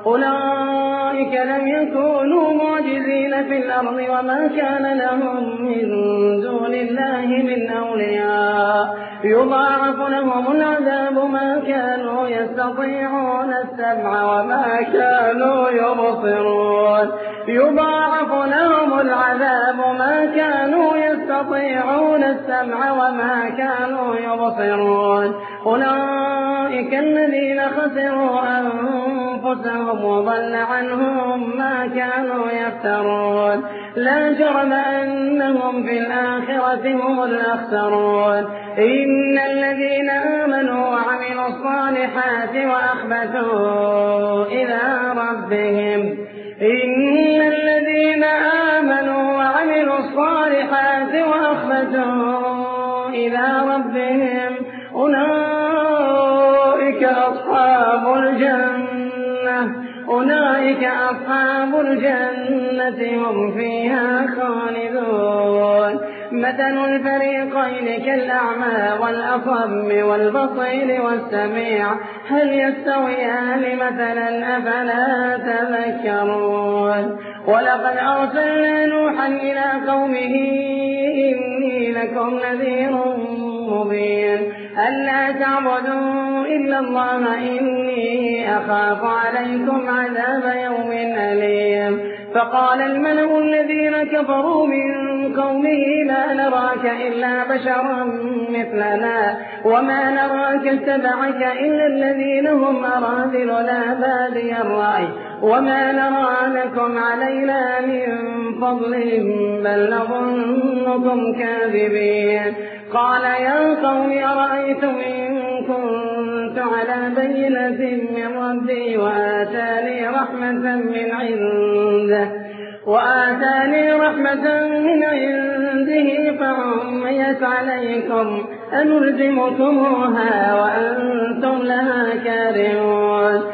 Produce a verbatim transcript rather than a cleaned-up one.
أولئك لم يكونوا معجزين في الأرض وما كان لهم من دون الله من أولياء يضاعف لهم العذاب ما كانوا يستطيعون السمع وما كانوا يبصرون يضاعف لهم العذاب ما كانوا يستطيعون السمع وما كانوا يبصرون أولئك الذين خسروا أنفسهم وضل عنهم ما كانوا يفترون لا جرم أنهم في الآخرة هم الأخسرون إن الذين آمنوا وعملوا الصالحات وأخبتوا إلى ربهم إن الذين آمنوا وعملوا الصالحات وأخبتوا إلى ربهم أولئك أصحاب الجنة أولئك أصحاب الجنة هم فيها خالدون مثل الفريقين كالأعمى والأصم والبصير والسميع هل يستويان مثلا أفلا تذكرون ولقد أرسلنا نوحا إلى قومه إني لكم نذير مبين ألا تعبدوا إلا الله إني أخاف عليكم عذاب يوم أليم فقال الملأ الذين كفروا من قومه لا نراك إلا بشرا مثلنا وما نراك اتبعك إلا الذين هم أراذلنا بادي الرأي وما نرى لكم علينا من فضل بل نظنكم كاذبين قال يا قوم أرأيتم إن كنت على بينة من ربي وآتاني رحمة من عنده وآتاني رحمة من عنده فعميت عليكم أنلزمكموها وأنتم لها كارهون